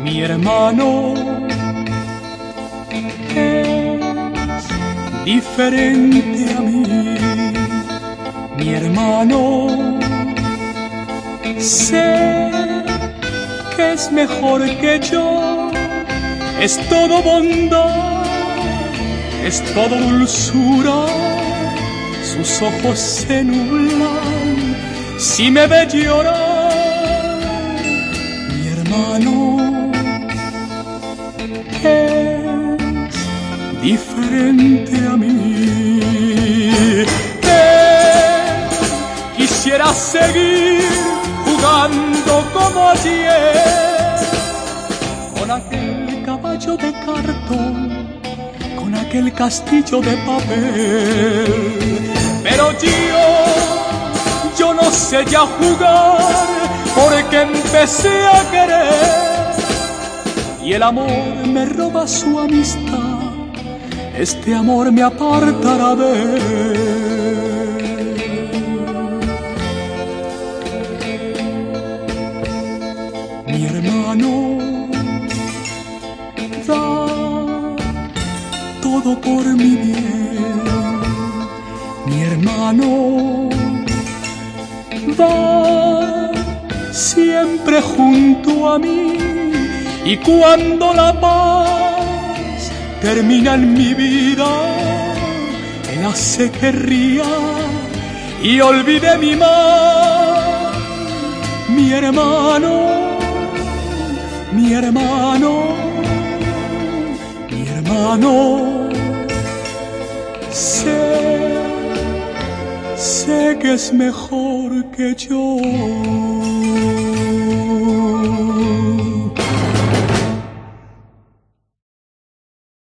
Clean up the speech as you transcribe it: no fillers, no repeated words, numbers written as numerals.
Mi hermano es diferente a mí. Mi hermano sé que es mejor que yo. Es todo bondad, es todo dulzura. Sus ojos se nublan si me ve llorar. Mi hermano es diferente a mí. Quisiera seguir jugando como ayer, con aquel caballo de cartón, con aquel castillo de papel. Pero yo no sé ya jugar, porque empecé a querer y el amor me roba su amistad. Este amor me apartará de él. Mi hermano da todo por mi bien. Mi hermano va siempre junto a mí, y cuando la paz termina en mi vida, él hace que ría y olvide mi mal. Mi hermano, mi hermano, mi hermano, sé que es mejor que yo.